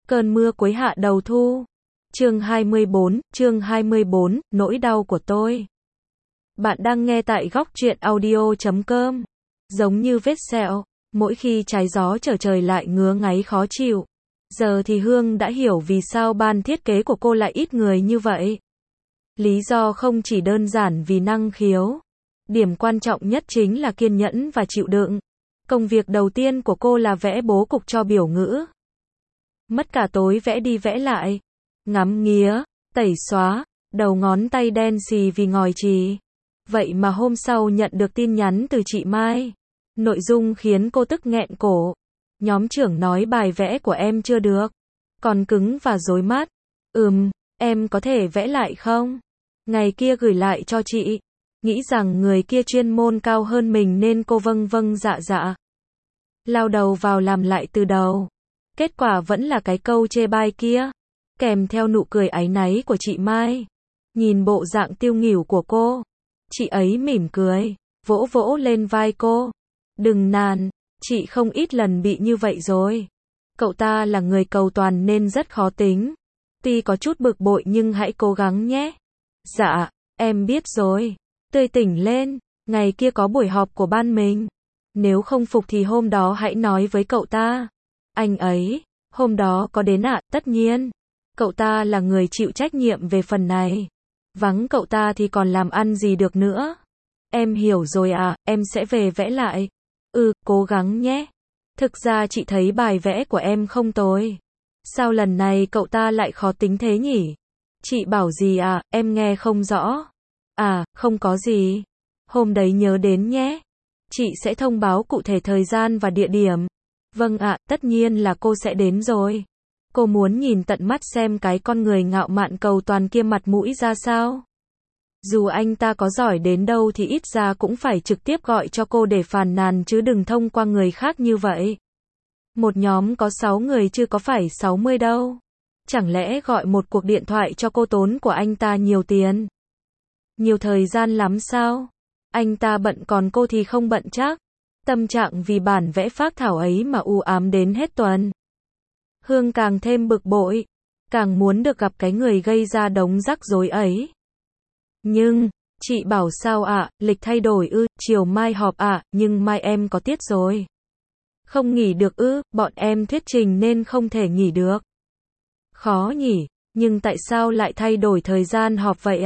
Cơn mưa cuối hạ đầu thu. Chương 24, nỗi đau của tôi. Bạn đang nghe tại góc truyện audio.com. Giống như vết sẹo, mỗi khi trái gió trở trời lại ngứa ngáy khó chịu. Giờ thì Hương đã hiểu vì sao ban thiết kế của cô lại ít người như vậy. Lý do không chỉ đơn giản vì năng khiếu. Điểm quan trọng nhất chính là kiên nhẫn và chịu đựng. Công việc đầu tiên của cô là vẽ bố cục cho biểu ngữ. Mất cả tối vẽ đi vẽ lại. Ngắm nghía, tẩy xóa, đầu ngón tay đen xì vì ngòi chì. Vậy mà hôm sau nhận được tin nhắn từ chị Mai. Nội dung khiến cô tức nghẹn cổ. Nhóm trưởng nói bài vẽ của em chưa được. Còn cứng và rối mắt. Em có thể vẽ lại không? Ngày kia gửi lại cho chị. Nghĩ rằng người kia chuyên môn cao hơn mình nên cô vâng dạ dạ. Lao đầu vào làm lại từ đầu. Kết quả vẫn là cái câu chê bai kia. Kèm theo nụ cười áy náy của chị Mai. Nhìn bộ dạng tiêu nghỉu của cô. Chị ấy mỉm cười. Vỗ vỗ lên vai cô. Đừng nản. Chị không ít lần bị như vậy rồi. Cậu ta là người cầu toàn nên rất khó tính. Tuy có chút bực bội nhưng hãy cố gắng nhé. Dạ, em biết rồi. Tươi tỉnh lên. Ngày kia có buổi họp của ban mình. Nếu không phục thì hôm đó hãy nói với cậu ta. Anh ấy, hôm đó có đến ạ, tất nhiên. Cậu ta là người chịu trách nhiệm về phần này. Vắng cậu ta thì còn làm ăn gì được nữa. Em hiểu rồi ạ, em sẽ về vẽ lại. Cố gắng nhé. Thực ra chị thấy bài vẽ của em không tồi. Sao lần này cậu ta lại khó tính thế nhỉ? Chị bảo gì ạ, em nghe không rõ. Không có gì. Hôm đấy nhớ đến nhé. Chị sẽ thông báo cụ thể thời gian và địa điểm. Vâng ạ, tất nhiên là cô sẽ đến rồi. Cô muốn nhìn tận mắt xem cái con người ngạo mạn cầu toàn kia mặt mũi ra sao. Dù anh ta có giỏi đến đâu thì ít ra cũng phải trực tiếp gọi cho cô để phàn nàn chứ đừng thông qua người khác như vậy. Một nhóm có 6 người chứ có phải 60 đâu. Chẳng lẽ gọi một cuộc điện thoại cho cô tốn của anh ta nhiều tiền? Nhiều thời gian lắm sao? Anh ta bận còn cô thì không bận chắc. Tâm trạng vì bản vẽ phác thảo ấy mà u ám đến hết tuần. Hương càng thêm bực bội. Càng muốn được gặp cái người gây ra đống rắc rối ấy. Nhưng, chị bảo sao ạ, lịch thay đổi chiều mai họp nhưng mai em có tiết rồi. Không nghỉ được bọn em thuyết trình nên không thể nghỉ được. Khó nhỉ, nhưng tại sao lại thay đổi thời gian họp vậy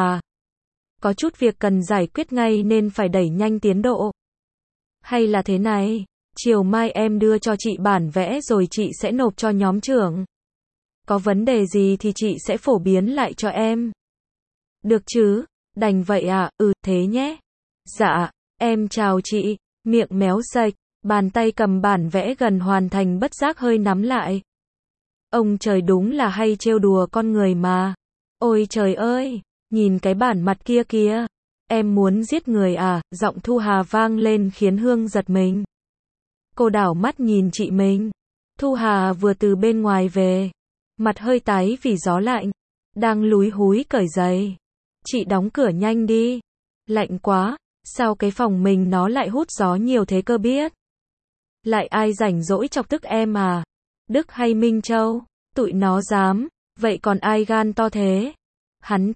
có chút việc cần giải quyết ngay nên phải đẩy nhanh tiến độ. Hay là thế này, chiều mai em đưa cho chị bản vẽ rồi chị sẽ nộp cho nhóm trưởng. Có vấn đề gì thì chị sẽ phổ biến lại cho em. Được chứ, đành vậy thế nhé. Dạ, em chào chị, miệng méo sạch, bàn tay cầm bản vẽ gần hoàn thành bất giác hơi nắm lại. Ông trời đúng là hay trêu đùa con người mà. Ôi trời ơi, nhìn cái bản mặt kia kìa. Em muốn giết người giọng Thu Hà vang lên khiến Hương giật mình. Cô đảo mắt nhìn chị mình. Thu Hà vừa từ bên ngoài về. Mặt hơi tái vì gió lạnh. Đang lúi húi cởi giày. Chị đóng cửa nhanh đi. Lạnh quá, sao cái phòng mình nó lại hút gió nhiều thế cơ biết. Lại ai rảnh rỗi chọc tức em Đức hay Minh Châu, tụi nó dám, vậy còn ai gan to thế? Hắn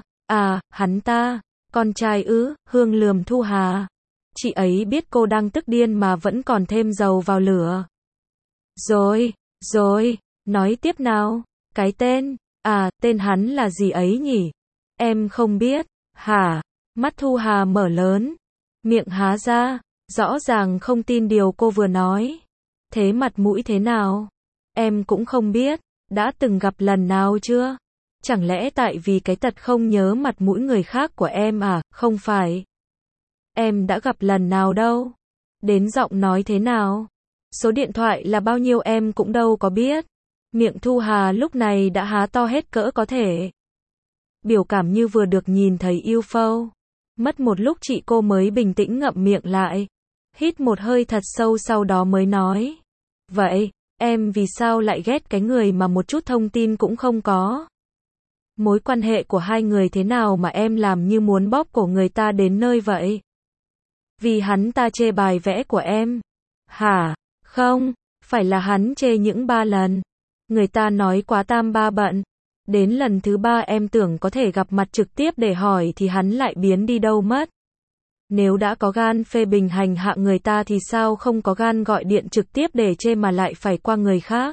ta, con trai Hương lườm Thu Hà. Chị ấy biết cô đang tức điên mà vẫn còn thêm dầu vào lửa. Rồi, nói tiếp nào, cái tên, tên hắn là gì ấy nhỉ? Em không biết, hả? Mắt Thu Hà mở lớn, miệng há ra, rõ ràng không tin điều cô vừa nói. Thế mặt mũi thế nào? Em cũng không biết, đã từng gặp lần nào chưa? Chẳng lẽ tại vì cái tật không nhớ mặt mũi người khác của em Không phải. Em đã gặp lần nào đâu. Đến giọng nói thế nào? Số điện thoại là bao nhiêu em cũng đâu có biết. Miệng Thu Hà lúc này đã há to hết cỡ có thể. Biểu cảm như vừa được nhìn thấy UFO. Mất một lúc chị cô mới bình tĩnh ngậm miệng lại. Hít một hơi thật sâu sau đó mới nói. Vậy, em vì sao lại ghét cái người mà một chút thông tin cũng không có? Mối quan hệ của hai người thế nào mà em làm như muốn bóp cổ người ta đến nơi vậy? Vì hắn ta chê bài vẽ của em. Hả? Không, phải là hắn chê những 3 lần. Người ta nói quá tam ba bận. Đến lần thứ 3 em tưởng có thể gặp mặt trực tiếp để hỏi thì hắn lại biến đi đâu mất. Nếu đã có gan phê bình hành hạ người ta thì sao không có gan gọi điện trực tiếp để chê mà lại phải qua người khác?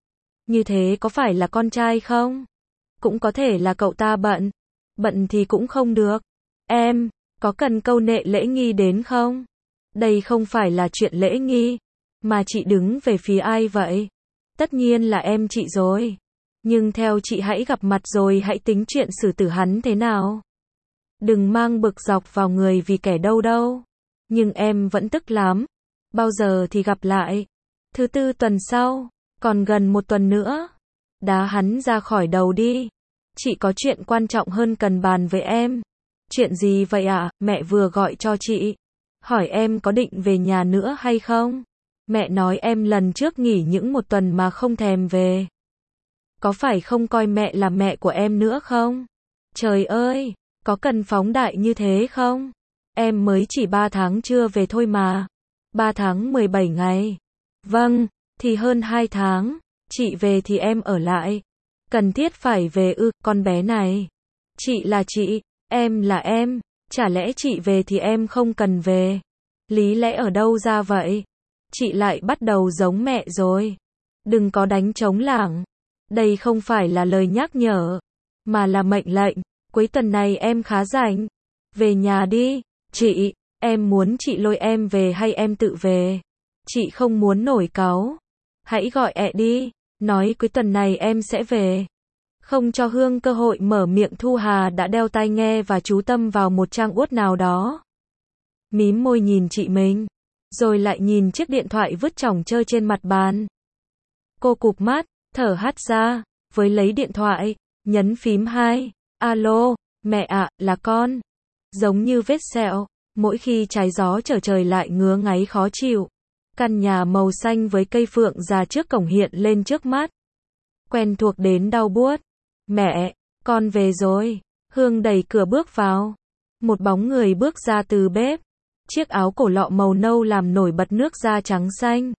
Như thế có phải là con trai không? Cũng có thể là cậu ta bận. Bận thì cũng không được. Em, có cần câu nệ lễ nghi đến không? Đây không phải là chuyện lễ nghi. Mà chị đứng về phía ai vậy? Tất nhiên là em chị rồi. Nhưng theo chị hãy gặp mặt rồi hãy tính chuyện xử tử hắn thế nào. Đừng mang bực dọc vào người vì kẻ đâu đâu. Nhưng em vẫn tức lắm. Bao giờ thì gặp lại? Thứ 4 tuần sau. Còn gần 1 tuần nữa. Đá hắn ra khỏi đầu đi. Chị có chuyện quan trọng hơn cần bàn với em. Chuyện gì vậy ạ? Mẹ vừa gọi cho chị. Hỏi em có định về nhà nữa hay không? Mẹ nói em lần trước nghỉ những 1 tuần mà không thèm về. Có phải không coi mẹ là mẹ của em nữa không? Trời ơi, có cần phóng đại như thế không? Em mới chỉ 3 tháng chưa về thôi mà. 3 tháng 17 ngày. Vâng, thì hơn 2 tháng. Chị về thì em ở lại. Cần thiết phải về ư, con bé này. Chị là chị, em là em. Chả lẽ chị về thì em không cần về? Lý lẽ ở đâu ra vậy? Chị lại bắt đầu giống mẹ rồi. Đừng có đánh trống lảng. Đây không phải là lời nhắc nhở, mà là mệnh lệnh. Cuối tuần này em khá rảnh. Về nhà đi. Chị, em muốn chị lôi em về hay em tự về? Chị không muốn nổi cáu. Hãy gọi ẹ đi. Nói cuối tuần này em sẽ về. Không cho Hương cơ hội mở miệng, Thu Hà đã đeo tai nghe và chú tâm vào một trang word nào đó. Mím môi nhìn chị mình. Rồi lại nhìn chiếc điện thoại vứt chỏng chơ trên mặt bàn. Cô cụp mắt, thở hắt ra, với lấy điện thoại, nhấn phím 2. Alo, mẹ ạ, là con. Giống như vết sẹo, mỗi khi trái gió trở trời lại ngứa ngáy khó chịu. Căn nhà màu xanh với cây phượng già trước cổng hiện lên trước mắt. Quen thuộc đến đau buốt. Mẹ, con về rồi. Hương đẩy cửa bước vào. Một bóng người bước ra từ bếp. Chiếc áo cổ lọ màu nâu làm nổi bật nước da trắng xanh.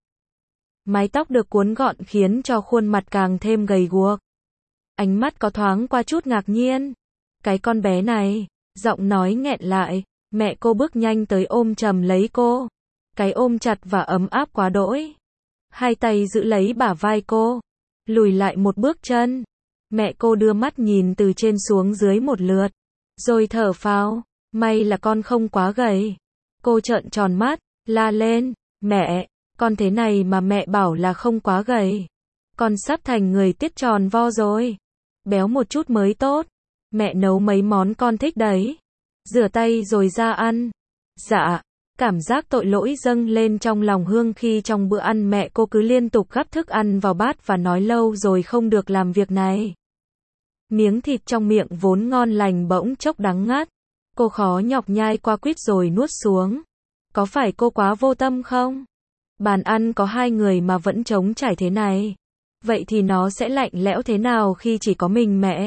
Mái tóc được cuốn gọn khiến cho khuôn mặt càng thêm gầy guộc. Ánh mắt có thoáng qua chút ngạc nhiên. Cái con bé này, giọng nói nghẹn lại. Mẹ cô bước nhanh tới ôm chầm lấy cô. Cái ôm chặt và ấm áp quá đỗi. Hai tay giữ lấy bả vai cô. Lùi lại một bước chân. Mẹ cô đưa mắt nhìn từ trên xuống dưới một lượt. Rồi thở phào. May là con không quá gầy. Cô trợn tròn mắt, la lên. Mẹ, con thế này mà mẹ bảo là không quá gầy. Con sắp thành người tiết tròn vo rồi. Béo một chút mới tốt. Mẹ nấu mấy món con thích đấy. Rửa tay rồi ra ăn. Dạ. Cảm giác tội lỗi dâng lên trong lòng Hương khi trong bữa ăn mẹ cô cứ liên tục gắp thức ăn vào bát và nói lâu rồi không được làm việc này. Miếng thịt trong miệng vốn ngon lành bỗng chốc đắng ngắt. Cô khó nhọc nhai qua quýt rồi nuốt xuống. Có phải cô quá vô tâm không? Bàn ăn có 2 người mà vẫn trống trải thế này. Vậy thì nó sẽ lạnh lẽo thế nào khi chỉ có mình mẹ?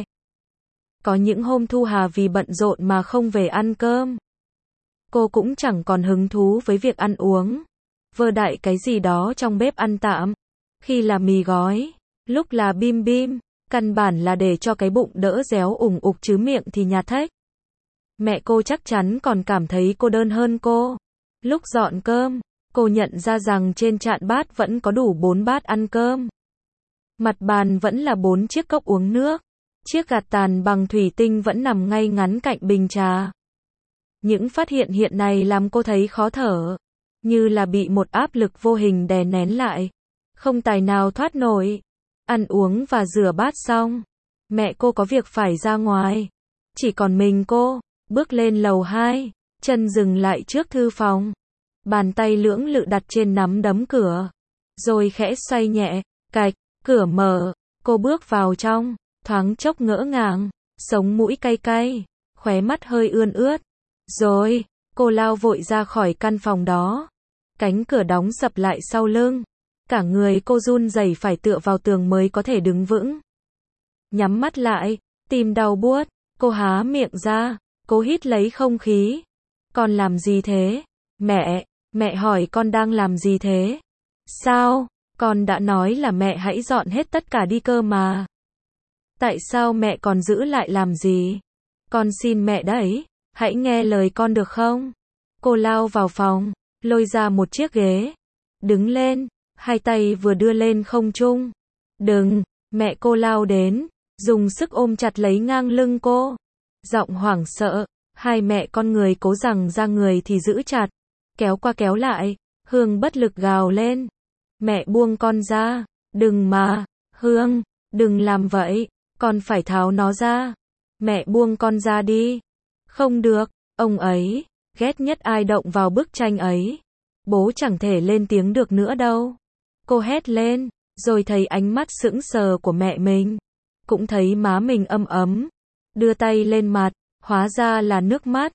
Có những hôm Thu Hà vì bận rộn mà không về ăn cơm. Cô cũng chẳng còn hứng thú với việc ăn uống. Vơ đại cái gì đó trong bếp ăn tạm. Khi là mì gói, lúc là bim bim, căn bản là để cho cái bụng đỡ réo ủng ục chứ miệng thì nhạt thách. Mẹ cô chắc chắn còn cảm thấy cô đơn hơn cô. Lúc dọn cơm, cô nhận ra rằng trên chạn bát vẫn có đủ 4 bát ăn cơm. Mặt bàn vẫn là 4 chiếc cốc uống nước. Chiếc gạt tàn bằng thủy tinh vẫn nằm ngay ngắn cạnh bình trà. Những phát hiện này làm cô thấy khó thở. Như là bị một áp lực vô hình đè nén lại. Không tài nào thoát nổi. Ăn uống và rửa bát xong. Mẹ cô có việc phải ra ngoài. Chỉ còn mình cô. Bước lên lầu 2. Chân dừng lại trước thư phòng. Bàn tay lưỡng lự đặt trên nắm đấm cửa. Rồi khẽ xoay nhẹ. Cạch. Cửa mở. Cô bước vào trong. Thoáng chốc ngỡ ngàng. Sống mũi cay cay. Khóe mắt hơi ươn ướt. Rồi. Cô lao vội ra khỏi căn phòng đó. Cánh cửa đóng sập lại sau lưng. Cả người cô run rẩy phải tựa vào tường mới có thể đứng vững. Nhắm mắt lại. Tim đau buốt. Cô há miệng ra. Cố hít lấy không khí. Con làm gì thế? Mẹ hỏi con đang làm gì thế? Sao? Con đã nói là mẹ hãy dọn hết tất cả đi cơ mà. Tại sao mẹ còn giữ lại làm gì? Con xin mẹ đấy, hãy nghe lời con được không? Cô lao vào phòng, lôi ra một chiếc ghế. Đứng lên, hai tay vừa đưa lên không trung. Đừng, mẹ cô lao đến, dùng sức ôm chặt lấy ngang lưng cô. Giọng hoảng sợ, hai mẹ con người cố rằng ra người thì giữ chặt. Kéo qua kéo lại, Hương bất lực gào lên. Mẹ buông con ra, đừng mà, Hương, đừng làm vậy, con phải tháo nó ra. Mẹ buông con ra đi. Không được, ông ấy, ghét nhất ai động vào bức tranh ấy. Bố chẳng thể lên tiếng được nữa đâu. Cô hét lên, rồi thấy ánh mắt sững sờ của mẹ mình. Cũng thấy má mình ấm ấm. Đưa tay lên mặt, hóa ra là nước mắt.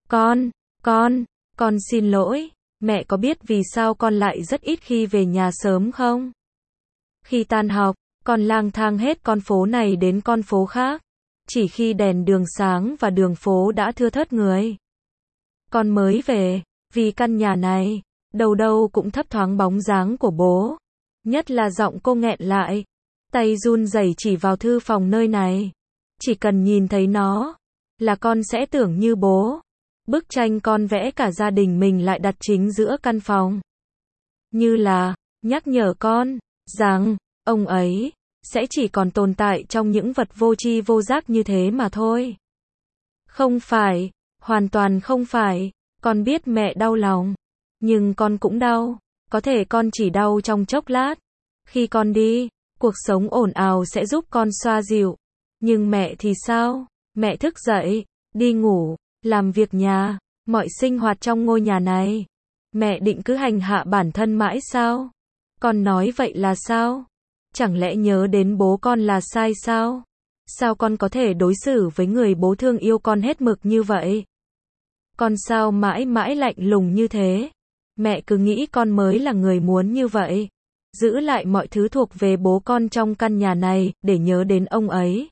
Con xin lỗi. Mẹ có biết vì sao con lại rất ít khi về nhà sớm không? Khi tan học, con lang thang hết con phố này đến con phố khác. Chỉ khi đèn đường sáng và đường phố đã thưa thớt người. Con mới về, vì căn nhà này, đâu đâu cũng thấp thoáng bóng dáng của bố. Nhất là giọng cô nghẹn lại. Tay run rẩy chỉ vào thư phòng nơi này. Chỉ cần nhìn thấy nó, là con sẽ tưởng như bố. Bức tranh con vẽ cả gia đình mình lại đặt chính giữa căn phòng. Như là, nhắc nhở con, rằng, ông ấy, sẽ chỉ còn tồn tại trong những vật vô tri vô giác như thế mà thôi. Không phải, hoàn toàn không phải, con biết mẹ đau lòng. Nhưng con cũng đau, có thể con chỉ đau trong chốc lát. Khi con đi, cuộc sống ồn ào sẽ giúp con xoa dịu. Nhưng mẹ thì sao? Mẹ thức dậy, đi ngủ, làm việc nhà, mọi sinh hoạt trong ngôi nhà này. Mẹ định cứ hành hạ bản thân mãi sao? Con nói vậy là sao? Chẳng lẽ nhớ đến bố con là sai sao? Sao con có thể đối xử với người bố thương yêu con hết mực như vậy? Con sao mãi mãi lạnh lùng như thế? Mẹ cứ nghĩ con mới là người muốn như vậy. Giữ lại mọi thứ thuộc về bố con trong căn nhà này, để nhớ đến ông ấy.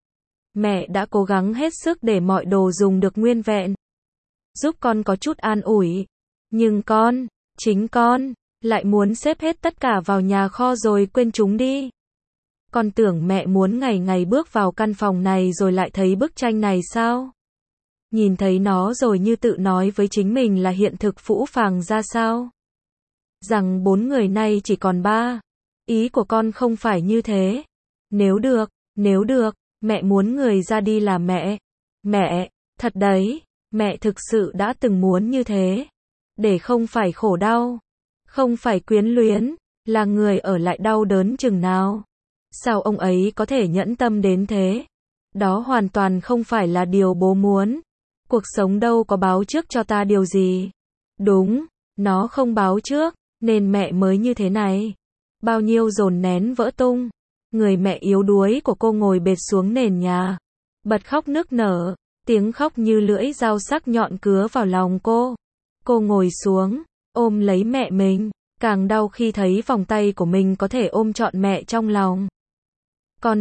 Mẹ đã cố gắng hết sức để mọi đồ dùng được nguyên vẹn. Giúp con có chút an ủi. Nhưng con, chính con, lại muốn xếp hết tất cả vào nhà kho rồi quên chúng đi. Con tưởng mẹ muốn ngày ngày bước vào căn phòng này rồi lại thấy bức tranh này sao? Nhìn thấy nó rồi như tự nói với chính mình là hiện thực phũ phàng ra sao? Rằng 4 người nay chỉ còn 3. Ý của con không phải như thế. Nếu được, mẹ muốn người ra đi là mẹ. Mẹ, thật đấy, mẹ thực sự đã từng muốn như thế. Để không phải khổ đau, không phải quyến luyến, là người ở lại đau đớn chừng nào. Sao ông ấy có thể nhẫn tâm đến thế? Đó hoàn toàn không phải là điều bố muốn. Cuộc sống đâu có báo trước cho ta điều gì. Đúng, nó không báo trước, nên mẹ mới như thế này. Bao nhiêu dồn nén vỡ tung. Người mẹ yếu đuối của cô ngồi bệt xuống nền nhà. Bật khóc nức nở, tiếng khóc như lưỡi dao sắc nhọn cứa vào lòng cô. Cô ngồi xuống, ôm lấy mẹ mình, càng đau khi thấy vòng tay của mình có thể ôm trọn mẹ trong lòng. Con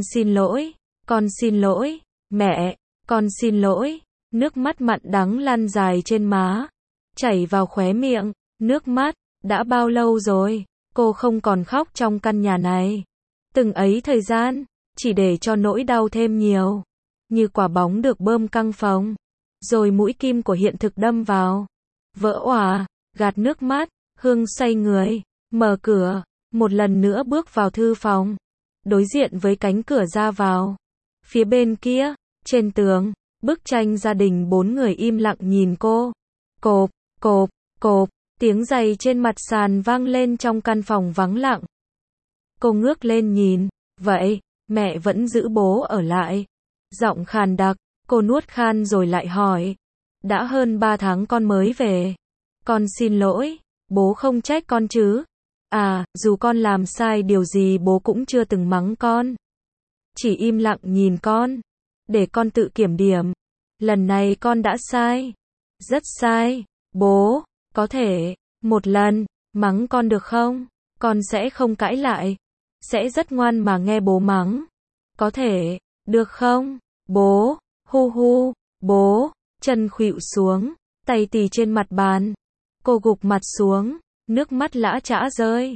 xin lỗi, mẹ, con xin lỗi. Nước mắt mặn đắng lăn dài trên má, chảy vào khóe miệng. Nước mắt, đã bao lâu rồi, cô không còn khóc trong căn nhà này. Từng ấy thời gian, chỉ để cho nỗi đau thêm nhiều. Như quả bóng được bơm căng phồng, rồi mũi kim của hiện thực đâm vào. Vỡ òa, gạt nước mắt, Hương xoay người, mở cửa, một lần nữa bước vào thư phòng. Đối diện với cánh cửa ra vào. Phía bên kia, trên tường, bức tranh gia đình 4 người im lặng nhìn cô. Cộp, cộp, cộp, tiếng giày trên mặt sàn vang lên trong căn phòng vắng lặng. Cô ngước lên nhìn, vậy, mẹ vẫn giữ bố ở lại. Giọng khàn đặc, cô nuốt khan rồi lại hỏi. Đã hơn 3 tháng con mới về. Con xin lỗi, bố không trách con chứ? À, dù con làm sai điều gì bố cũng chưa từng mắng con. Chỉ im lặng nhìn con, để con tự kiểm điểm. Lần này con đã sai. Rất sai. Bố, có thể, một lần, mắng con được không? Con sẽ không cãi lại. Sẽ rất ngoan mà nghe bố mắng. Có thể, được không? Bố, hu hu, bố, chân khuỵu xuống, tay tì trên mặt bàn. Cô gục mặt xuống, nước mắt lã chã rơi.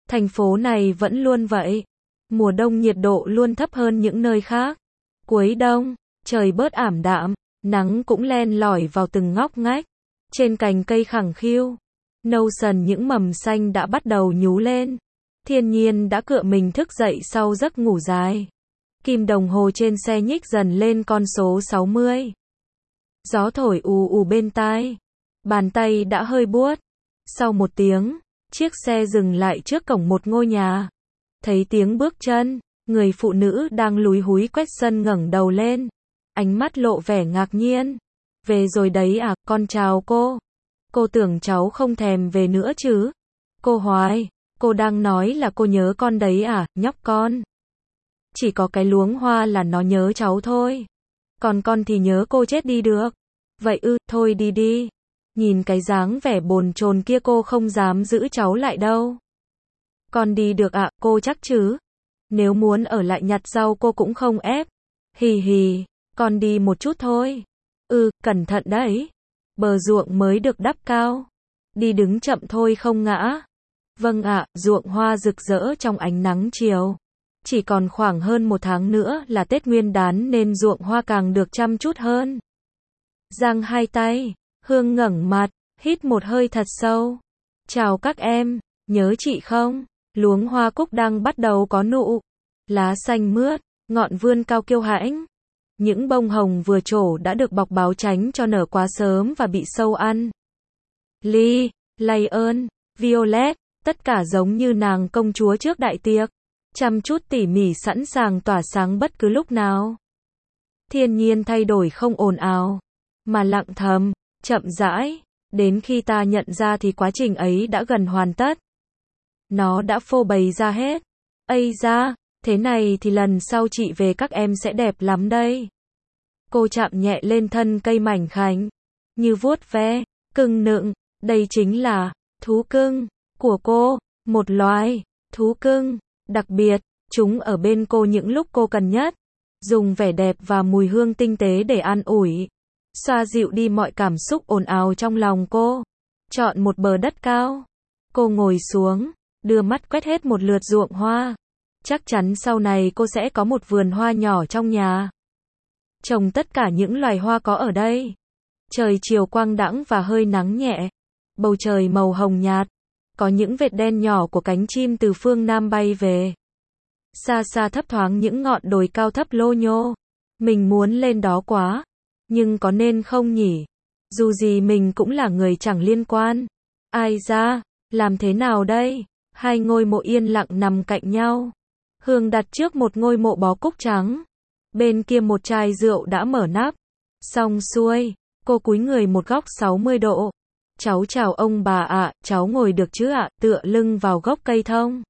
Thành phố này vẫn luôn vậy. Mùa đông nhiệt độ luôn thấp hơn những nơi khác. Cuối đông, trời bớt ảm đạm, nắng cũng len lỏi vào từng ngóc ngách. Trên cành cây khẳng khiu, nâu sần những mầm xanh đã bắt đầu nhú lên. Thiên nhiên đã cựa mình thức dậy sau giấc ngủ dài. Kim đồng hồ trên xe nhích dần lên con số 60. Gió thổi ù ù bên tai. Bàn tay đã hơi buốt. Sau một tiếng, chiếc xe dừng lại trước cổng một ngôi nhà. Thấy tiếng bước chân, người phụ nữ đang lúi húi quét sân ngẩng đầu lên. Ánh mắt lộ vẻ ngạc nhiên. Về rồi đấy à, con chào cô. Cô tưởng cháu không thèm về nữa chứ. Cô Hoài, cô đang nói là cô nhớ con đấy à, nhóc con. Chỉ có cái luống hoa là nó nhớ cháu thôi. Còn con thì nhớ cô chết đi được. Vậy ư, thôi đi đi. Nhìn cái dáng vẻ bồn chồn kia cô không dám giữ cháu lại đâu. Con đi được ạ, cô chắc chứ? Nếu muốn ở lại nhặt rau cô cũng không ép. Hì hì, con đi một chút thôi. Cẩn thận đấy. Bờ ruộng mới được đắp cao. Đi đứng chậm thôi không ngã. Vâng ạ, ruộng hoa rực rỡ trong ánh nắng chiều. Chỉ còn khoảng hơn 1 tháng nữa là Tết Nguyên đán nên ruộng hoa càng được chăm chút hơn. Giang hai tay, Hương ngẩng mặt, hít một hơi thật sâu. Chào các em, nhớ chị không? Luống hoa cúc đang bắt đầu có nụ. Lá xanh mướt, ngọn vươn cao kiêu hãnh. Những bông hồng vừa trổ đã được bọc báo tránh cho nở quá sớm và bị sâu ăn. Ly, Lion, Violet, tất cả giống như nàng công chúa trước đại tiệc. Chăm chút tỉ mỉ sẵn sàng tỏa sáng bất cứ lúc nào. Thiên nhiên thay đổi không ồn ào, mà lặng thầm, chậm rãi. Đến khi ta nhận ra thì quá trình ấy đã gần hoàn tất. Nó đã phô bày ra hết. Ây da, thế này thì lần sau chị về các em sẽ đẹp lắm đây. Cô chạm nhẹ lên thân cây mảnh khảnh, như vuốt ve, cưng nựng. Đây chính là thú cưng của cô, một loài thú cưng đặc biệt. Chúng ở bên cô những lúc cô cần nhất, dùng vẻ đẹp và mùi hương tinh tế để an ủi, xoa dịu đi mọi cảm xúc ồn ào trong lòng cô. Chọn một bờ đất cao, cô ngồi xuống, đưa mắt quét hết một lượt ruộng hoa. Chắc chắn sau này cô sẽ có một vườn hoa nhỏ trong nhà, trồng tất cả những loài hoa có ở đây. Trời chiều quang đãng và hơi nắng nhẹ, bầu trời màu hồng nhạt, có những vệt đen nhỏ của cánh chim từ phương Nam bay về. Xa xa thấp thoáng những ngọn đồi cao thấp lô nhô. Mình muốn lên đó quá, nhưng có nên không nhỉ? Dù gì mình cũng là người chẳng liên quan. Ai da, làm thế nào đây? Hai ngôi mộ yên lặng nằm cạnh nhau. Hương đặt trước một ngôi mộ bó cúc trắng. Bên kia một chai rượu đã mở nắp. Xong xuôi, cô cúi người một góc 60 độ. Cháu chào ông bà ạ, cháu ngồi được chứ ạ, tựa lưng vào gốc cây thông.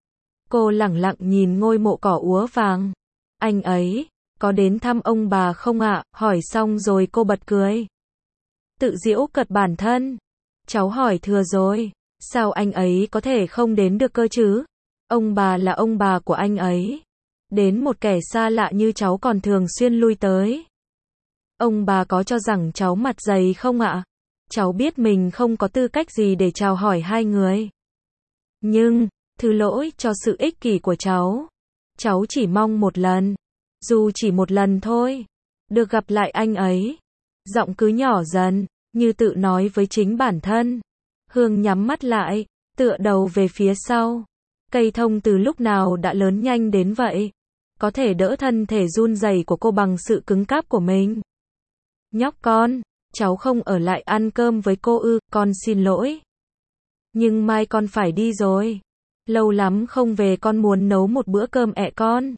Cô lẳng lặng nhìn ngôi mộ cỏ úa vàng. Anh ấy, có đến thăm ông bà không ạ? Hỏi xong rồi cô bật cười. Tự giễu cợt bản thân. Cháu hỏi thừa rồi. Sao anh ấy có thể không đến được cơ chứ? Ông bà là ông bà của anh ấy. Đến một kẻ xa lạ như cháu còn thường xuyên lui tới. Ông bà có cho rằng cháu mặt dày không ạ? Cháu biết mình không có tư cách gì để chào hỏi hai người. Nhưng, thứ lỗi cho sự ích kỷ của cháu. Cháu chỉ mong một lần, dù chỉ một lần thôi, được gặp lại anh ấy. Giọng cứ nhỏ dần, như tự nói với chính bản thân. Hương nhắm mắt lại, tựa đầu về phía sau. Cây thông từ lúc nào đã lớn nhanh đến vậy? Có thể đỡ thân thể run rẩy của cô bằng sự cứng cáp của mình. Nhóc con, cháu không ở lại ăn cơm với cô ư? Con xin lỗi. Nhưng mai con phải đi rồi. Lâu lắm không về, con muốn nấu một bữa cơm ẹ con.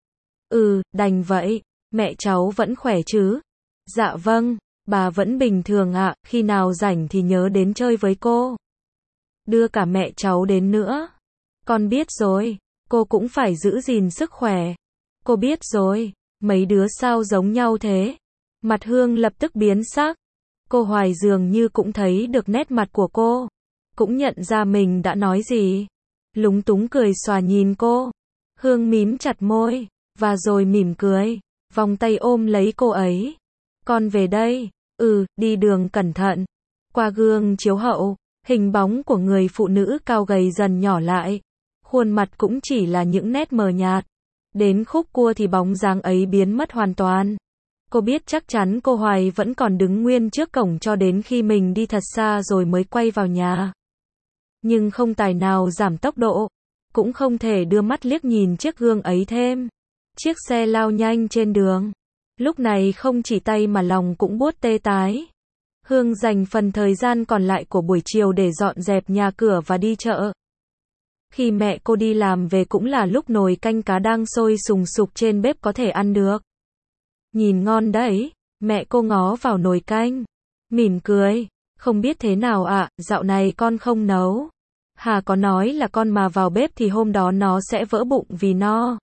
Đành vậy. Mẹ cháu vẫn khỏe chứ? Dạ vâng, bà vẫn bình thường ạ, khi nào rảnh thì nhớ đến chơi với cô. Đưa cả mẹ cháu đến nữa. Con biết rồi, cô cũng phải giữ gìn sức khỏe. Cô biết rồi, mấy đứa sao giống nhau thế? Mặt Hương lập tức biến sắc. Cô Hoài dường như cũng thấy được nét mặt của cô. Cũng nhận ra mình đã nói gì. Lúng túng cười xòa nhìn cô. Hương mím chặt môi, và rồi mỉm cười, vòng tay ôm lấy cô ấy. Con về đây. Đi đường cẩn thận. Qua gương chiếu hậu, hình bóng của người phụ nữ cao gầy dần nhỏ lại. khuôn mặt cũng chỉ là những nét mờ nhạt. Đến khúc cua thì bóng dáng ấy biến mất hoàn toàn. Cô biết chắc chắn cô Hoài vẫn còn đứng nguyên trước cổng cho đến khi mình đi thật xa rồi mới quay vào nhà. Nhưng không tài nào giảm tốc độ, cũng không thể đưa mắt liếc nhìn chiếc gương ấy thêm. Chiếc xe lao nhanh trên đường. Lúc này không chỉ tay mà lòng cũng buốt tê tái. Hương dành phần thời gian còn lại của buổi chiều để dọn dẹp nhà cửa và đi chợ. Khi mẹ cô đi làm về cũng là lúc nồi canh cá đang sôi sùng sục trên bếp có thể ăn được. Nhìn ngon đấy, mẹ cô ngó vào nồi canh, mỉm cười, không biết thế nào ạ, dạo này con không nấu. Hà có nói là con mà vào bếp thì hôm đó nó sẽ vỡ bụng vì no.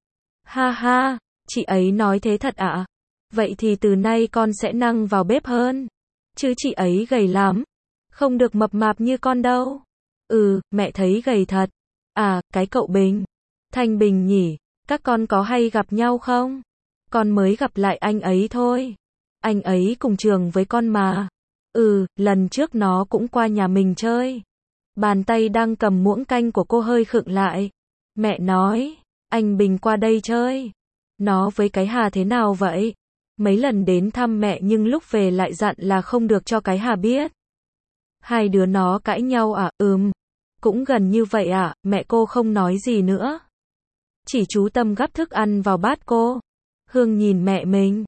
Ha ha, chị ấy nói thế thật ạ? Vậy thì từ nay con sẽ năng vào bếp hơn. Chứ chị ấy gầy lắm, không được mập mạp như con đâu. Mẹ thấy gầy thật. À, cái cậu Bình. Thanh Bình nhỉ, các con có hay gặp nhau không? Con mới gặp lại anh ấy thôi. Anh ấy cùng trường với con mà. Lần trước nó cũng qua nhà mình chơi. Bàn tay đang cầm muỗng canh của cô hơi khựng lại. Mẹ nói, anh Bình qua đây chơi. Nó với cái Hà thế nào vậy? Mấy lần đến thăm mẹ nhưng lúc về lại dặn là không được cho cái Hà biết. Hai đứa nó cãi nhau à? Cũng gần như vậy à? Mẹ cô không nói gì nữa. Chỉ chú tâm gắp thức ăn vào bát cô. Hương nhìn mẹ mình.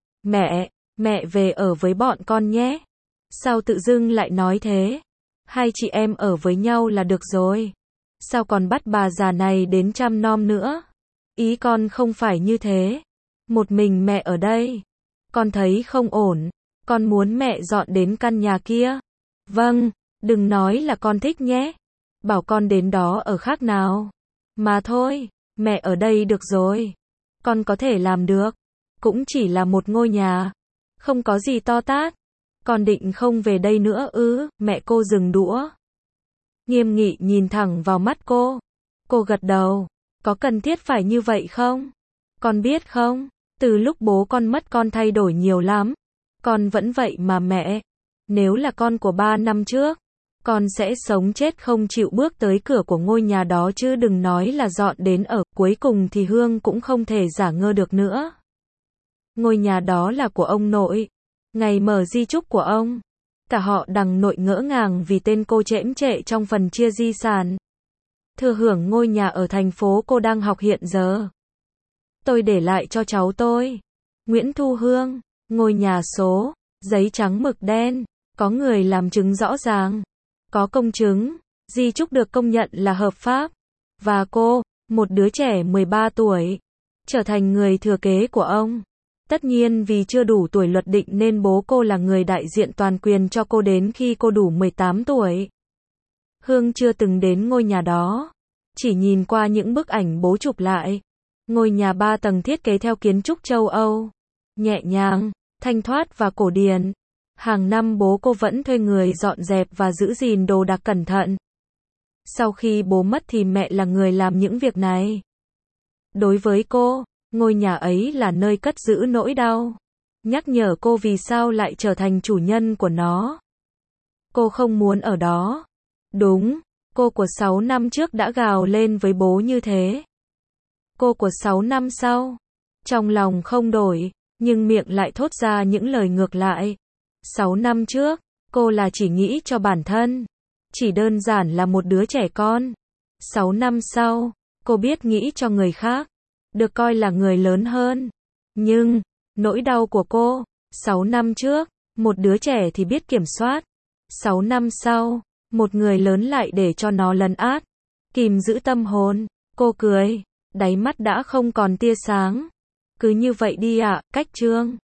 Mẹ về ở với bọn con nhé. Sao tự dưng lại nói thế? Hai chị em ở với nhau là được rồi. Sao còn bắt bà già này đến chăm nom nữa? Ý con không phải như thế. Một mình mẹ ở đây. Con thấy không ổn. Con muốn mẹ dọn đến căn nhà kia. Vâng, đừng nói là con thích nhé. Bảo con đến đó ở khác nào. Mà thôi, mẹ ở đây được rồi. Con có thể làm được. Cũng chỉ là một ngôi nhà. Không có gì to tát. Con định không về đây nữa ư? Mẹ cô dừng đũa. Nghiêm nghị nhìn thẳng vào mắt cô. Cô gật đầu. Có cần thiết phải như vậy không? Con biết không? Từ lúc bố con mất con thay đổi nhiều lắm. Con vẫn vậy mà mẹ. Nếu là con của 3 năm trước, con sẽ sống chết không chịu bước tới cửa của ngôi nhà đó chứ đừng nói là dọn đến ở. Cuối cùng thì Hương cũng không thể giả ngơ được nữa. Ngôi nhà đó là của ông nội. Ngày mở di chúc của ông. Cả họ Đằng nội ngỡ ngàng vì tên cô chễm chệ trong phần chia di sản. Thừa hưởng ngôi nhà ở thành phố cô đang học hiện giờ. Tôi để lại cho cháu tôi. Nguyễn Thu Hương. Ngôi nhà số. Giấy trắng mực đen. Có người làm chứng rõ ràng. Có công chứng. Di chúc được công nhận là hợp pháp. Và cô, một đứa trẻ 13 tuổi, trở thành người thừa kế của ông. Tất nhiên vì chưa đủ tuổi luật định nên bố cô là người đại diện toàn quyền cho cô đến khi cô đủ 18 tuổi. Hương chưa từng đến ngôi nhà đó. Chỉ nhìn qua những bức ảnh bố chụp lại. Ngôi nhà 3 tầng thiết kế theo kiến trúc châu Âu. Nhẹ nhàng, thanh thoát và cổ điển. Hàng năm bố cô vẫn thuê người dọn dẹp và giữ gìn đồ đạc cẩn thận. Sau khi bố mất thì mẹ là người làm những việc này. Đối với cô, ngôi nhà ấy là nơi cất giữ nỗi đau. Nhắc nhở cô vì sao lại trở thành chủ nhân của nó. Cô không muốn ở đó. Đúng, cô của 6 năm trước đã gào lên với bố như thế. Cô của 6 năm sau, trong lòng không đổi, nhưng miệng lại thốt ra những lời ngược lại. 6 năm trước, cô là chỉ nghĩ cho bản thân. Chỉ đơn giản là một đứa trẻ con. 6 năm sau, cô biết nghĩ cho người khác. Được coi là người lớn hơn. Nhưng, nỗi đau của cô, 6 năm trước, một đứa trẻ thì biết kiểm soát. 6 năm sau, một người lớn lại để cho nó lấn át. Kìm giữ tâm hồn. Cô cười, đáy mắt đã không còn tia sáng. Cứ như vậy đi ạ, Cách Trương.